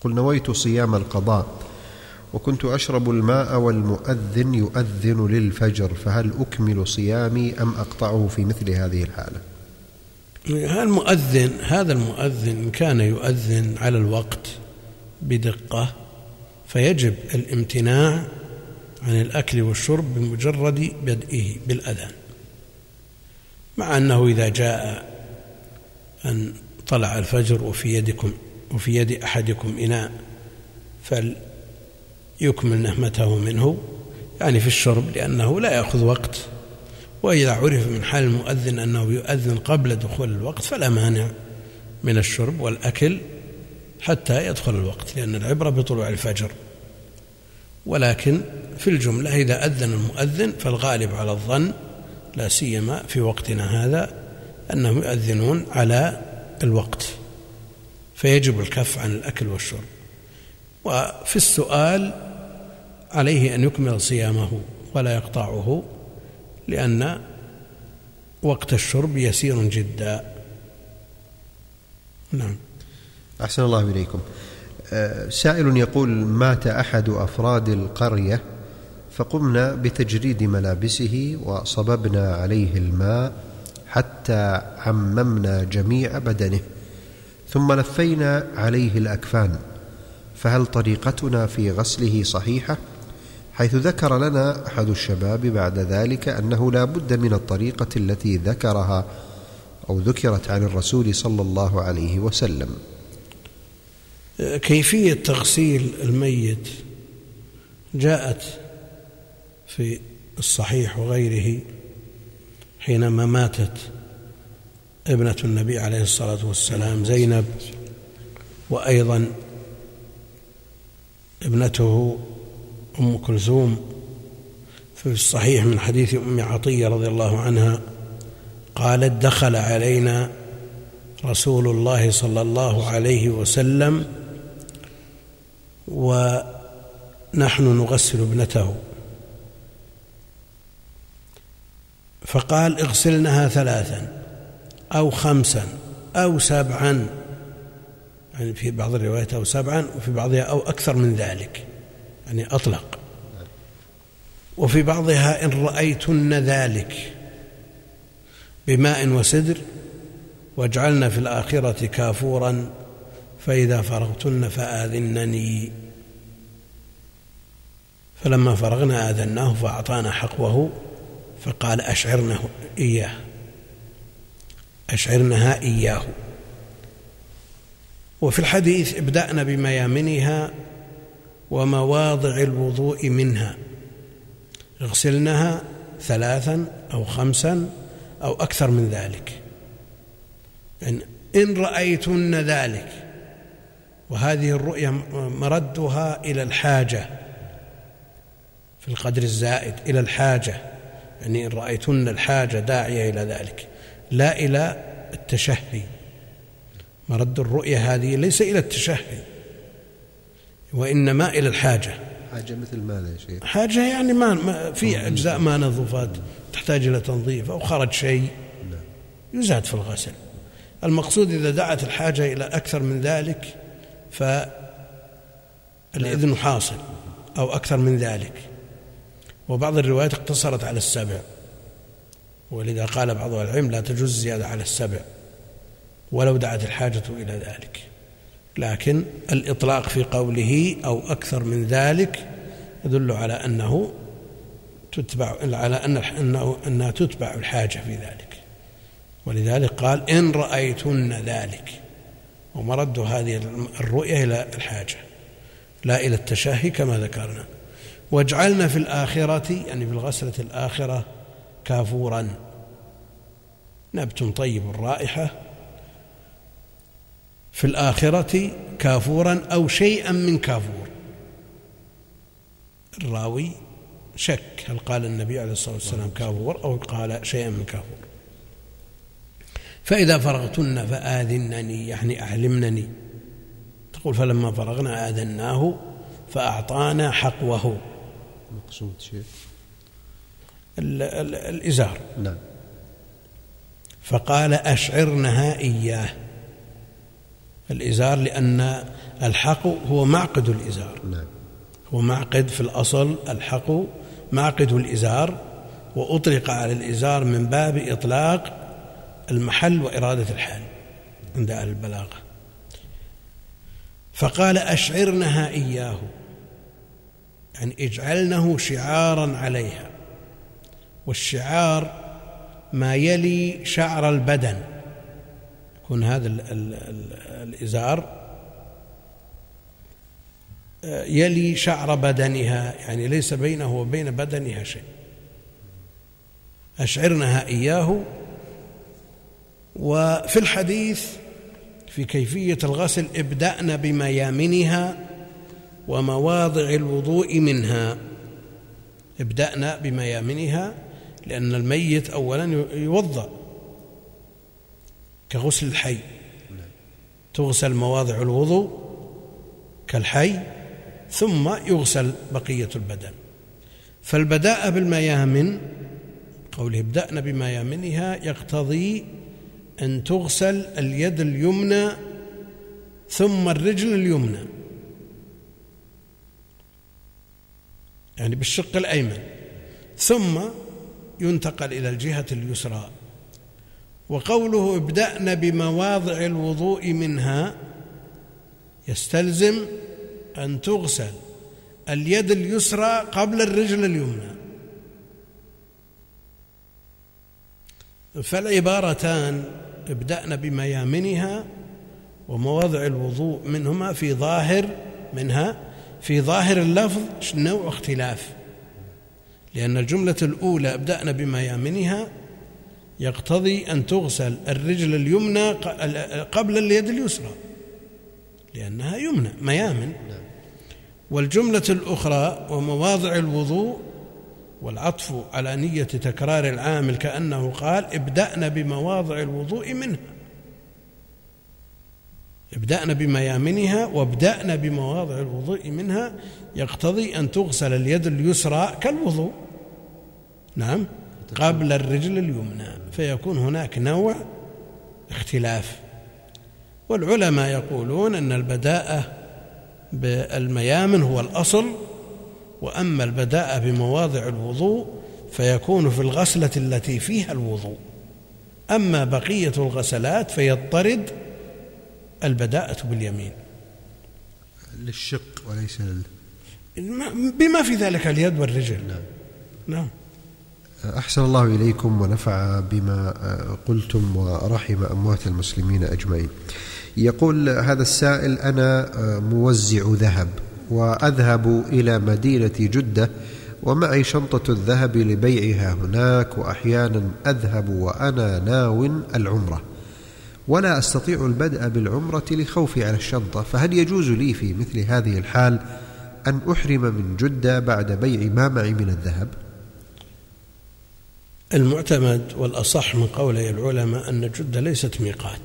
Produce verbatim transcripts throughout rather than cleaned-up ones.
قل نويت صيام القضاء وكنت أشرب الماء والمؤذن يؤذن للفجر، فهل أكمل صيامي أم أقطعه في مثل هذه الحالة؟ المؤذن هذا المؤذن كان يؤذن على الوقت بدقة فيجب الامتناع عن الأكل والشرب بمجرد بدئه بالأذان، مع أنه إذا جاء أن طلع الفجر وفي يدكم وفي يد أحدكم إناء فليكمل نهمته منه، يعني في الشرب، لأنه لا يأخذ وقت. وإذا عرف من حال المؤذن أنه يؤذن قبل دخول الوقت فلا مانع من الشرب والأكل حتى يدخل الوقت، لأن العبرة بطلوع الفجر. ولكن في الجملة إذا أذن المؤذن فالغالب على الظن، لا سيما في وقتنا هذا، أنهم يؤذنون على الوقت، فيجب الكف عن الأكل والشرب. وفي السؤال عليه أن يكمل صيامه ولا يقطعه، لأن وقت الشرب يسير جدا. نعم. أحسن الله إليكم. سائل يقول: مات أحد أفراد القرية فقمنا بتجريد ملابسه وصببنا عليه الماء حتى عممنا جميع بدنه، ثم لفينا عليه الأكفان، فهل طريقتنا في غسله صحيحة؟ حيث ذكر لنا أحد الشباب بعد ذلك أنه لا بد من الطريقة التي ذكرها أو ذكرت عن الرسول صلى الله عليه وسلم. كيفية تغسيل الميت جاءت في الصحيح وغيره حينما ماتت ابنة النبي عليه الصلاة والسلام زينب، وأيضا ابنته أم كلثوم، في الصحيح من حديث أم عطية رضي الله عنها قالت: دخل علينا رسول الله صلى الله عليه وسلم ونحن نغسل ابنته، فقال: اغسلنها ثلاثا أو خمسا أو سبعا، يعني في بعض الروايات أو سبعا، وفي بعضها أو أكثر من ذلك، يعني أطلق. وفي بعضها: إن رأيتن ذلك بماء وسدر، واجعلن في الآخرة كافورا، فإذا فرغتن فآذنني. فلما فرغنا آذناه فأعطانا حقوه، فقال: أشعرنه إياه أشعرنها إياه. وفي الحديث: ابدأنا بميامنها ومواضع الوضوء منها، اغسلنها ثلاثا أو خمسا أو أكثر من ذلك، يعني إن رأيتن ذلك. وهذه الرؤية مردها إلى الحاجة في القدر الزائد، إلى الحاجة، يعني إن رأيتن الحاجة داعية إلى ذلك، لا إلى التشهي. مرد الرؤية هذه ليس إلى التشهي، وإنما إلى الحاجة. حاجة مثل ماذا يا شيخ؟ حاجة يعني ما في أجزاء ما نظفت تحتاج إلى تنظيف، أو خرج شيء يزاد في الغسل. المقصود إذا دعت الحاجة إلى أكثر من ذلك فالإذن حاصل، أو أكثر من ذلك. وبعض الروايات اقتصرت على السبع، ولذا قال بعض العلم: لا تجوز زيادة على السبع ولو دعت الحاجة إلى ذلك. لكن الإطلاق في قوله أو أكثر من ذلك يدل على أنه تتبع على أنه أنها تتبع الحاجة في ذلك، ولذلك قال: إن رأيتن ذلك. ومرد هذه الرؤية إلى الحاجة لا إلى التشهي كما ذكرنا. واجعلنا في الآخرة، يعني في الغسلة الآخرة، كافورا، نبت طيب الرائحة، في الآخرة كافورا أو شيئا من كافور. الراوي شك هل قال النبي عليه الصلاة والسلام كافور أو قال شيئا من كافور. فإذا فرغتن فآذنني، يعني أعلمنني. تقول: فلما فرغنا آذناه فأعطانا حقوه. مقصود شيء الإزار. نعم. فقال: أشعرنها إياه، الإزار، لأن الحق هو معقد الإزار. نعم. هو معقد في الأصل، الحق معقد الإزار، وأطلق على الإزار من باب إطلاق المحل وإرادة الحال عند أهل البلاغة. فقال أشعرنها إياه، يعني اجعلنه شعارا عليها. والشعار ما يلي شعر البدن، يكون هذا ال ال ال الإزار يلي شعر بدنها، يعني ليس بينه وبين بدنها شيء. أشعرنها إياه. وفي الحديث في كيفية الغسل ابدأن بميامنها ومواضع الوضوء منها. ابدأنا بميامنها لأن الميت أولا يوضأ كغسل الحي، تغسل مواضع الوضوء كالحي، ثم يغسل بقية البدن. فالبداء بالميامن، قوله ابدأنا بميامنها، يقتضي أن تغسل اليد اليمنى ثم الرجل اليمنى، يعني بالشق الأيمن، ثم ينتقل إلى الجهة اليسرى. وقوله ابدأنا بمواضع الوضوء منها يستلزم أن تغسل اليد اليسرى قبل الرجل اليمنى. فالعبارتان ابدأنا بميامنها ومواضع الوضوء منهما في ظاهر منها في ظاهر اللفظ نوع اختلاف، لأن الجملة الأولى ابدأنا بميامنها يقتضي أن تغسل الرجل اليمنى قبل اليد اليسرى لأنها يمنى ميامن. والجملة الأخرى ومواضع الوضوء، والعطف على نية تكرار العامل كأنه قال ابدأنا بمواضع الوضوء منها، ابدأنا بميامنها وابدأنا بمواضع الوضوء منها، يقتضي أن تغسل اليد اليسرى كالوضوء، نعم، قبل الرجل اليمنى، فيكون هناك نوع اختلاف. والعلماء يقولون أن البداءة بالميامن هو الأصل، وأما البداءة بمواضع الوضوء فيكون في الغسلة التي فيها الوضوء، أما بقية الغسلات فيضطرد البداءة باليمين للشق وليس لل... بما في ذلك اليد والرجل. نعم. نعم. أحسن الله إليكم ونفع بما قلتم ورحم أموات المسلمين أجمعين. يقول هذا السائل: أنا موزع ذهب وأذهب إلى مدينة جدة ومعي شنطة الذهب لبيعها هناك، وأحيانا أذهب وأنا ناو العمرة ولا أستطيع البدء بالعمرة لخوفي على الشنطة، فهل يجوز لي في مثل هذه الحال أن أحرم من جدة بعد بيع ما معي من الذهب؟ المعتمد والأصح من قولي العلماء أن جدة ليست ميقات،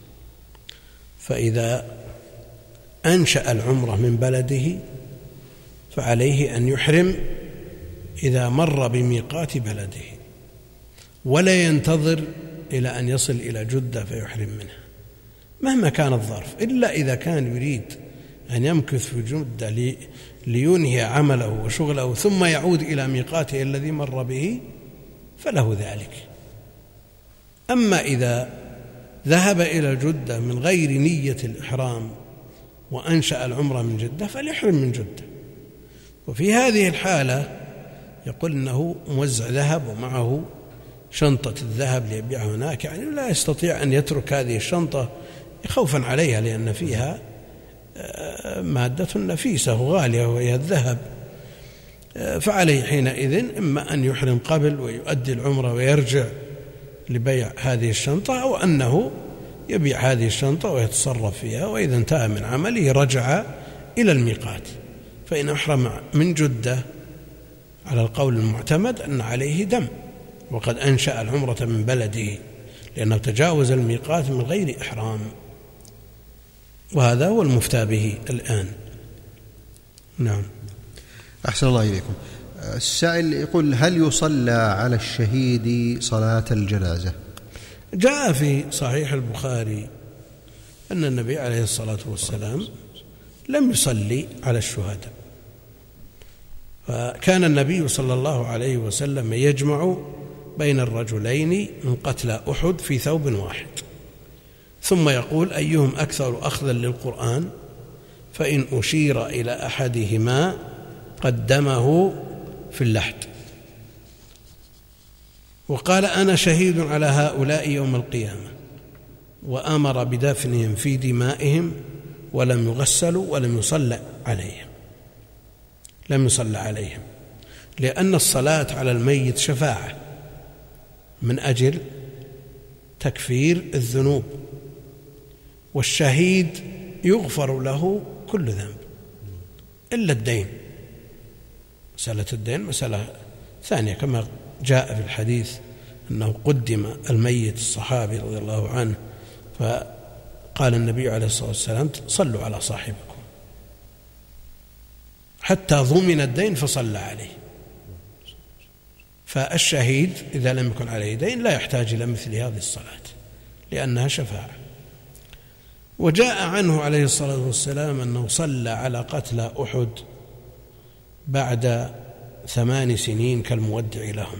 فإذا أنشأ العمرة من بلده فعليه أن يحرم إذا مر بميقات بلده، ولا ينتظر إلى أن يصل إلى جدة فيحرم منها مهما كان الظرف، إلا إذا كان يريد أن يمكث في جدة لي لينهي عمله وشغله ثم يعود إلى ميقاته الذي مر به فله ذلك. أما إذا ذهب إلى جدة من غير نية الإحرام وأنشأ العمرة من جدة فليحرم من جدة. وفي هذه الحالة يقول إنه موزع ذهب ومعه شنطة الذهب ليبيعها هناك، يعني لا يستطيع أن يترك هذه الشنطة خوفا عليها لأن فيها مادة نفيسة وغالية وهي الذهب، فعليه حينئذ إما أن يحرم قبل ويؤدي العمرة ويرجع لبيع هذه الشنطة، أو أنه يبيع هذه الشنطة ويتصرف فيها، وإذا انتهى من عمله رجع إلى الميقات. فإن أحرم من جدة على القول المعتمد أن عليه دم وقد أنشأ العمرة من بلده لأنه تجاوز الميقات من غير إحرام، وهذا هو المفتى به الآن. نعم. أحسن الله إليكم. السائل يقول: هل يصلى على الشهيد صلاة الجنازة؟ جاء في صحيح البخاري أن النبي عليه الصلاة والسلام لم يصلي على الشهداء، فكان النبي صلى الله عليه وسلم يجمع بين الرجلين من قتلى أحد في ثوب واحد، ثم يقول أيهم أكثر أخذا للقرآن، فإن أشير إلى أحدهما قدمه في اللحد، وقال أنا شهيد على هؤلاء يوم القيامة، وأمر بدفنهم في دمائهم ولم يغسلوا ولم يصلى عليهم لم يصلى عليهم لأن الصلاة على الميت شفاعة من أجل تكفير الذنوب، والشهيد يغفر له كل ذنب إلا الدين. مسألة الدين مسألة ثانية، كما جاء في الحديث أنه قدم الميت الصحابي رضي الله عنه فقال النبي عليه الصلاة والسلام صلوا على صاحبكم حتى ضمن الدين فصلى عليه. فالشهيد إذا لم يكن عليه دين لا يحتاج إلى مثل هذه الصلاة لأنها شفاعة. وجاء عنه عليه الصلاة والسلام أنه صلى على قتلى أحد بعد ثمان سنين كالمودع لهم.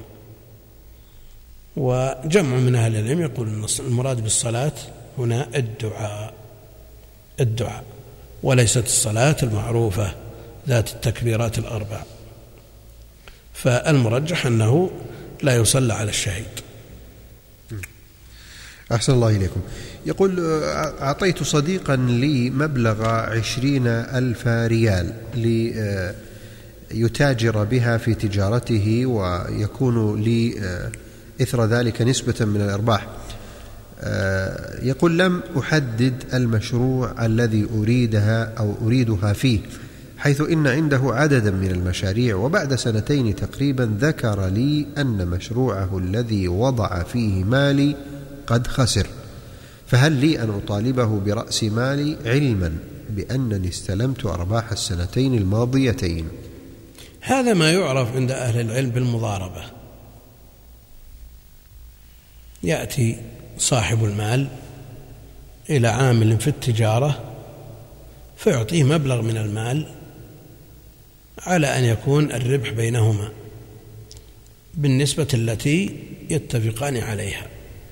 وجمع من أهل العلم يقول أن المراد بالصلاة هنا الدعاء الدعاء وليست الصلاة المعروفة ذات التكبيرات الأربع، فالمرجح أنه لا يصلى على الشهيد. أحسن الله إليكم. يقول أعطيت صديقا لي مبلغ عشرين ألف ريال ليتاجر بها في تجارته ويكون لي إثر ذلك نسبة من الأرباح. يقول لم أحدد المشروع الذي أريدها أو أريدها فيه، حيث إن عنده عددا من المشاريع، وبعد سنتين تقريبا ذكر لي أن مشروعه الذي وضع فيه مالي قد خسر، فهل لي أن أطالبه برأس مالي علما بأنني استلمت أرباح السنتين الماضيتين؟ هذا ما يعرف عند أهل العلم بالمضاربة. يأتي صاحب المال إلى عامل في التجارة فيعطيه مبلغ من المال على أن يكون الربح بينهما بالنسبة التي يتفقان عليها،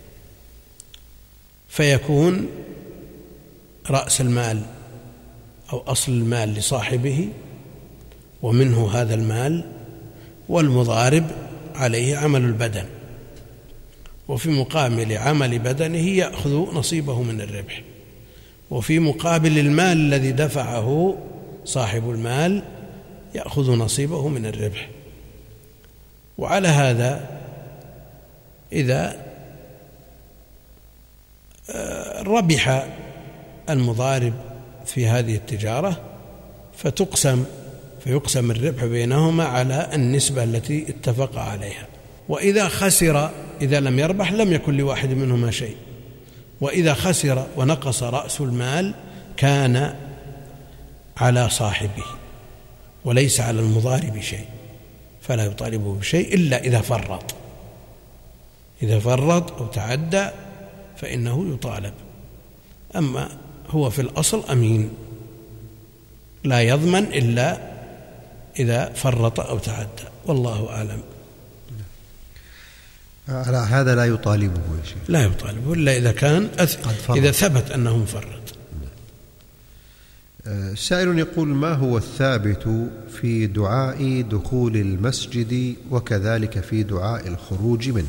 فيكون رأس المال أو أصل المال لصاحبه ومنه هذا المال، والمضارب عليه عمل البدن، وفي مقابل عمل بدنه يأخذ نصيبه من الربح، وفي مقابل المال الذي دفعه صاحب المال يأخذ نصيبه من الربح. وعلى هذا إذا ربح المضارب في هذه التجارة فتقسم فيقسم الربح بينهما على النسبة التي اتفق عليها. وإذا خسر إذا لم يربح لم يكن لواحد منهما شيء، وإذا خسر ونقص رأس المال كان على صاحبه وليس على المضارب شيء، فلا يطالبه بشيء إلا إذا فرط إذا فرط أو تعدى فإنه يطالب. أما هو في الأصل أمين لا يضمن إلا إذا فرط أو تعدى، والله أعلم. على هذا لا يطالبه شيء، لا يطالبه إلا إذا كان أث... إذا ثبت أنه مفرط. سائل يقول ما هو الثابت في دعاء دخول المسجد وكذلك في دعاء الخروج منه؟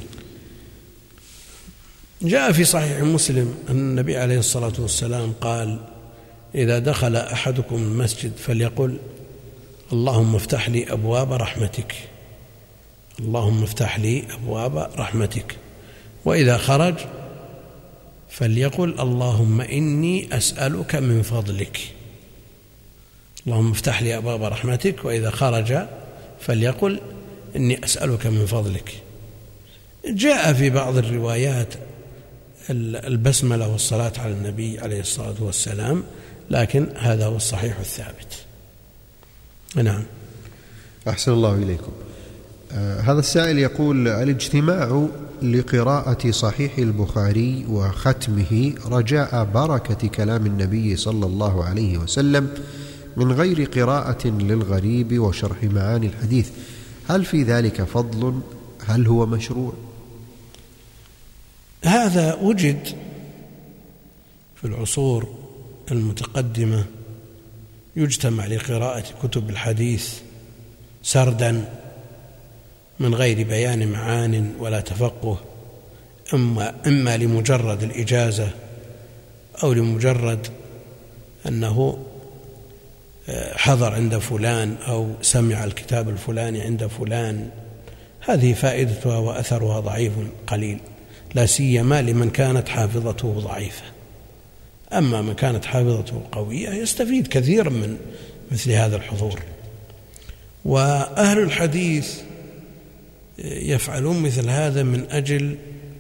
جاء في صحيح مسلم أن النبي عليه الصلاة والسلام قال إذا دخل أحدكم المسجد فليقل اللهم افتح لي أبواب رحمتك اللهم افتح لي أبواب رحمتك، وإذا خرج فليقل اللهم إني أسألك من فضلك اللهم افتح لي أبواب رحمتك، وإذا خرج فليقل إني أسألك من فضلك. جاء في بعض الروايات البسملة والصلاة على النبي عليه الصلاة والسلام، لكن هذا هو الصحيح الثابت. نعم. أحسن الله إليكم. آه هذا السائل يقول الاجتماع لقراءة صحيح البخاري وختمه رجاء بركة كلام النبي صلى الله عليه وسلم من غير قراءة للغريب وشرح معاني الحديث، هل في ذلك فضل؟ هل هو مشروع؟ هذا وجد في العصور المتقدمة، يجتمع لقراءة كتب الحديث سردا من غير بيان معان ولا تفقه، إما, إما لمجرد الإجازة أو لمجرد أنه حضر عند فلان أو سمع الكتاب الفلاني عند فلان. هذه فائدتها وأثرها ضعيف قليل، لا سيما لمن كانت حافظته ضعيفة. أما من كانت حافظته قوية يستفيد كثيرا من مثل هذا الحضور. وأهل الحديث يفعلون مثل هذا من أجل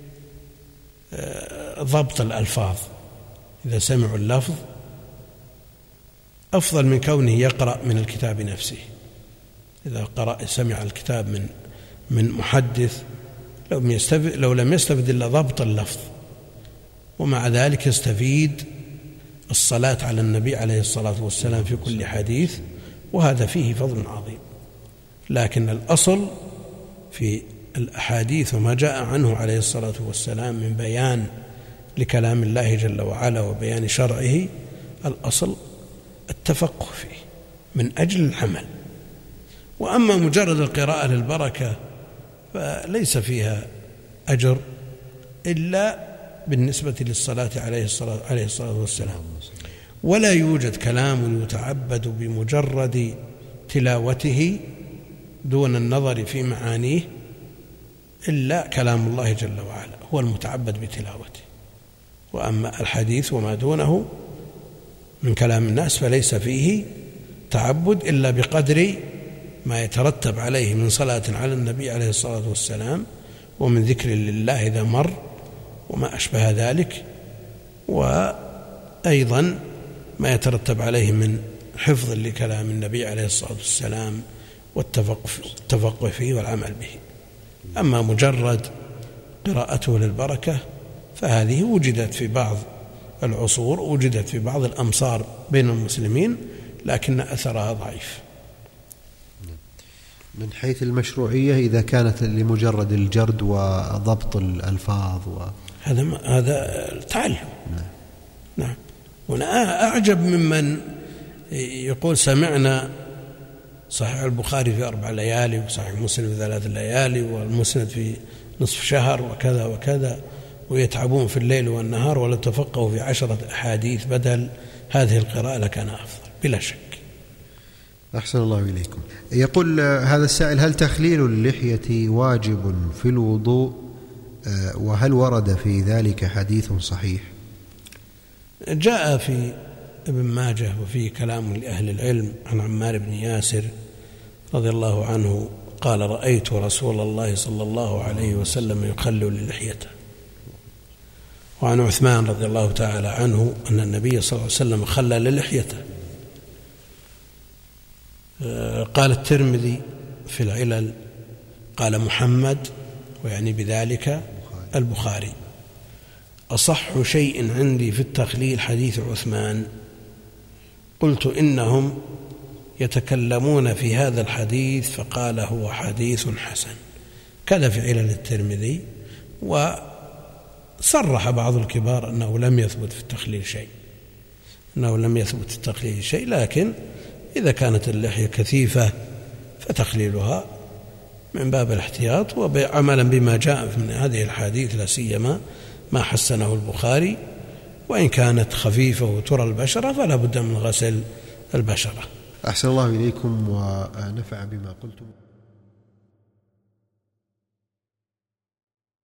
ضبط الألفاظ، إذا سمعوا اللفظ أفضل من كونه يقرأ من الكتاب نفسه. إذا قرأ سمع الكتاب من من محدث لو لم يستفد, لو لم يستفد إلا ضبط اللفظ، ومع ذلك يستفيد الصلاة على النبي عليه الصلاة والسلام في كل حديث، وهذا فيه فضل عظيم. لكن الأصل في الأحاديث وما جاء عنه عليه الصلاة والسلام من بيان لكلام الله جل وعلا وبيان شرعه، الأصل التفقه فيه من أجل العمل. وأما مجرد القراءة للبركة فليس فيها أجر إلا بالنسبة للصلاة عليه الصلاة, عليه الصلاة والسلام. ولا يوجد كلام يتعبد بمجرد تلاوته دون النظر في معانيه إلا كلام الله جل وعلا، هو المتعبد بتلاوته. وأما الحديث وما دونه من كلام الناس فليس فيه تعبد إلا بقدر ما يترتب عليه من صلاة على النبي عليه الصلاة والسلام ومن ذكر لله إذا مر وما أشبه ذلك، وأيضا ما يترتب عليه من حفظ لكلام النبي عليه الصلاة والسلام والتفقه فيه والعمل به. أما مجرد قراءته للبركة فهذه وجدت في بعض العصور، وجدت في بعض الأمصار بين المسلمين، لكن أثرها ضعيف. من حيث المشروعية إذا كانت لمجرد الجرد وضبط الألفاظ و... هذا هذا تعلم. نعم. نعم. وأنا أعجب ممن يقول سمعنا صحيح البخاري في أربع ليالي وصحيح مسلم في ثلاث ليالي والمسند في نصف شهر وكذا وكذا، ويتعبون في الليل والنهار، ولو تفقهوا في عشرة أحاديث بدل هذه القراءة لكان أفضل بلا شك. أحسن الله إليكم. يقول هذا السائل: هل تخليل اللحية واجب في الوضوء، وهل ورد في ذلك حديث صحيح؟ جاء في ابن ماجه وفي كلام لأهل العلم عن عمار بن ياسر رضي الله عنه قال: رأيت رسول الله صلى الله عليه وسلم يخلل لحيته. وعن عثمان رضي الله تعالى عنه أن النبي صلى الله عليه وسلم خلل لحيته. قال الترمذي في العلل قال محمد، ويعني بذلك البخاري: أصح شيء عندي في التخليل حديث عثمان. قلت: إنهم يتكلمون في هذا الحديث، فقال: هو حديث حسن. كذا في علل الترمذي. وصرح بعض الكبار أنه لم يثبت في التخليل شيء أنه لم يثبت في التخليل شيء لكن إذا كانت اللحية كثيفة فتخليلها من باب الاحتياط وعملا بما جاء من هذه الحديث، لا سيما ما حسنه البخاري. وإن كانت خفيفة وترى البشرة فلا بد من غسل البشرة. أحسن الله إليكم ونفع بما قلتم.